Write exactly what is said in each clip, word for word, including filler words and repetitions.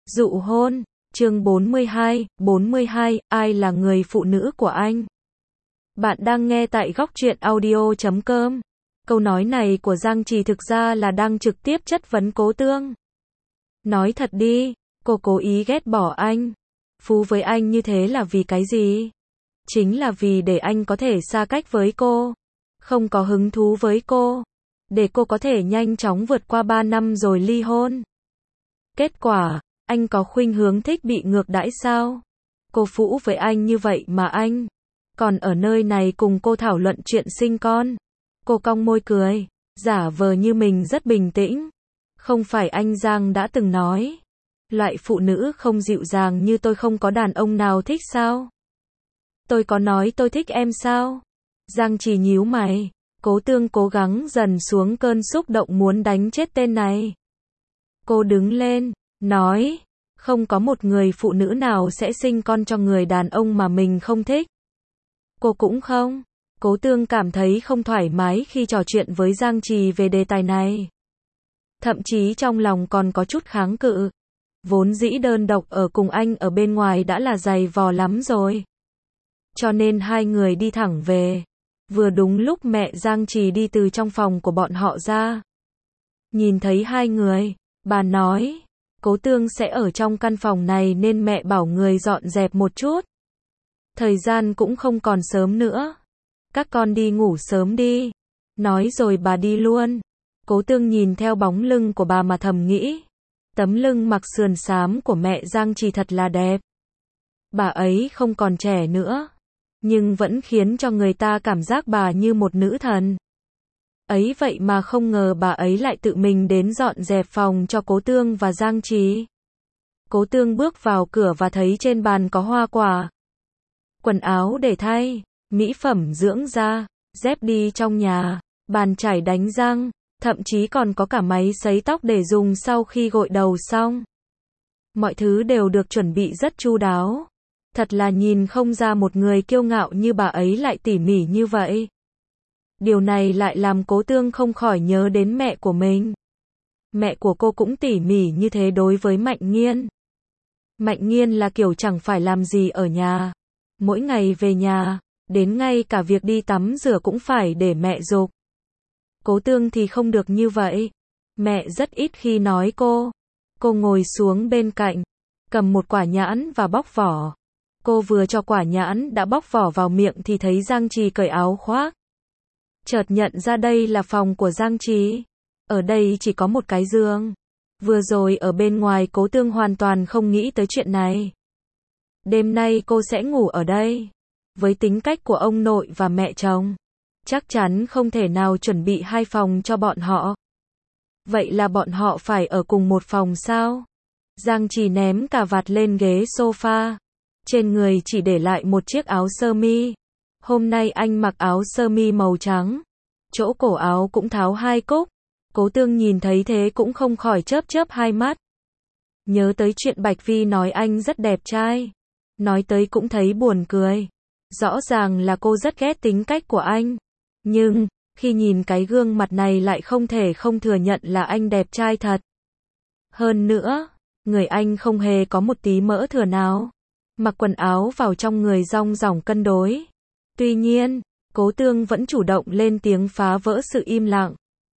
Dụ hôn, chương bốn mươi hai, bốn mươi hai, ai là người phụ nữ của anh? Bạn đang nghe tại góc truyện audio chấm com. Câu nói này của Giang Trì thực ra là đang trực tiếp chất vấn Cố Tương. Nói thật đi, cô cố ý ghét bỏ anh. Phú với anh như thế là vì cái gì? Chính là vì để anh có thể xa cách với cô. Không có hứng thú với cô. Để cô có thể nhanh chóng vượt qua ba năm rồi ly hôn. Kết quả, anh có khuynh hướng thích bị ngược đãi sao? Cô phũ với anh như vậy mà anh còn ở nơi này cùng cô thảo luận chuyện sinh con. Cô cong môi cười, giả vờ như mình rất bình tĩnh. Không phải anh Giang đã từng nói, loại phụ nữ không dịu dàng như tôi không có đàn ông nào thích sao? Tôi có nói tôi thích em sao? Giang Trì nhíu mày, Cố Tương cố gắng dần xuống cơn xúc động muốn đánh chết tên này. Cô đứng lên, nói, không có một người phụ nữ nào sẽ sinh con cho người đàn ông mà mình không thích. Cô cũng không. Cố Tương cảm thấy không thoải mái khi trò chuyện với Giang Trì về đề tài này. Thậm chí trong lòng còn có chút kháng cự. Vốn dĩ đơn độc ở cùng anh ở bên ngoài đã là dày vò lắm rồi. Cho nên hai người đi thẳng về. Vừa đúng lúc mẹ Giang Trì đi từ trong phòng của bọn họ ra. Nhìn thấy hai người, bà nói, Cố Tương sẽ ở trong căn phòng này nên mẹ bảo người dọn dẹp một chút. Thời gian cũng không còn sớm nữa. Các con đi ngủ sớm đi. Nói rồi bà đi luôn. Cố Tương nhìn theo bóng lưng của bà mà thầm nghĩ. Tấm lưng mặc sườn xám của mẹ Giang Trì thật là đẹp. Bà ấy không còn trẻ nữa. Nhưng vẫn khiến cho người ta cảm giác bà như một nữ thần. Ấy vậy mà không ngờ bà ấy lại tự mình đến dọn dẹp phòng cho Cố Tương và Giang Trì. Cố Tương bước vào cửa và thấy trên bàn có hoa quả, quần áo để thay, mỹ phẩm dưỡng da, dép đi trong nhà, bàn chải đánh răng, thậm chí còn có cả máy sấy tóc để dùng sau khi gội đầu xong. Mọi thứ đều được chuẩn bị rất chu đáo. Thật là nhìn không ra một người kiêu ngạo như bà ấy lại tỉ mỉ như vậy. Điều này lại làm Cố Tương không khỏi nhớ đến mẹ của mình. Mẹ của cô cũng tỉ mỉ như thế đối với Mạnh Nghiên. Mạnh Nghiên là kiểu chẳng phải làm gì ở nhà. Mỗi ngày về nhà, đến ngay cả việc đi tắm rửa cũng phải để mẹ giục. Cố Tương thì không được như vậy. Mẹ rất ít khi nói cô. Cô ngồi xuống bên cạnh, cầm một quả nhãn và bóc vỏ. Cô vừa cho quả nhãn đã bóc vỏ vào miệng thì thấy Giang Trì cởi áo khoác. Chợt nhận ra đây là phòng của Giang Trì. Ở đây chỉ có một cái giường. Vừa rồi ở bên ngoài Cố Tương hoàn toàn không nghĩ tới chuyện này. Đêm nay cô sẽ ngủ ở đây. Với tính cách của ông nội và mẹ chồng, chắc chắn không thể nào chuẩn bị hai phòng cho bọn họ. Vậy là bọn họ phải ở cùng một phòng sao? Giang Trì ném cà vạt lên ghế sofa. Trên người chỉ để lại một chiếc áo sơ mi. Hôm nay anh mặc áo sơ mi màu trắng. Chỗ cổ áo cũng tháo hai cúc. Cố Tương nhìn thấy thế cũng không khỏi chớp chớp hai mắt. Nhớ tới chuyện Bạch Vi nói anh rất đẹp trai. Nói tới cũng thấy buồn cười. Rõ ràng là cô rất ghét tính cách của anh. Nhưng, khi nhìn cái gương mặt này lại không thể không thừa nhận là anh đẹp trai thật. Hơn nữa, người anh không hề có một tí mỡ thừa nào. Mặc quần áo vào trong người rong ròng cân đối. Tuy nhiên, Cố Tương vẫn chủ động lên tiếng phá vỡ sự im lặng.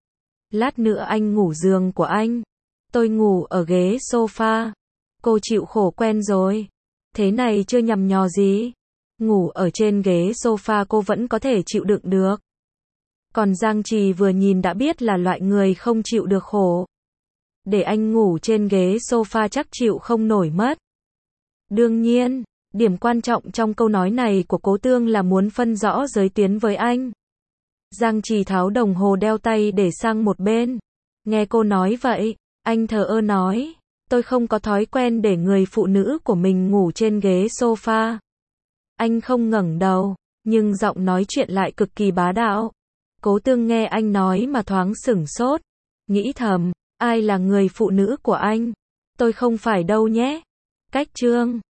Lát nữa anh ngủ giường của anh. Tôi ngủ ở ghế sofa. Cô chịu khổ quen rồi. Thế này chưa nhằm nhò gì. Ngủ ở trên ghế sofa cô vẫn có thể chịu đựng được. Còn Giang Trì vừa nhìn đã biết là loại người không chịu được khổ. Để anh ngủ trên ghế sofa chắc chịu không nổi mất. Đương nhiên, điểm quan trọng trong câu nói này của Cố Tương là muốn phân rõ giới tuyến với anh. Giang Trì tháo đồng hồ đeo tay để sang một bên. Nghe cô nói vậy, anh thờ ơ nói, tôi không có thói quen để người phụ nữ của mình ngủ trên ghế sofa. Anh không ngẩng đầu, nhưng giọng nói chuyện lại cực kỳ bá đạo. Cố Tương nghe anh nói mà thoáng sửng sốt. Nghĩ thầm, ai là người phụ nữ của anh? Tôi không phải đâu nhé. Cách chương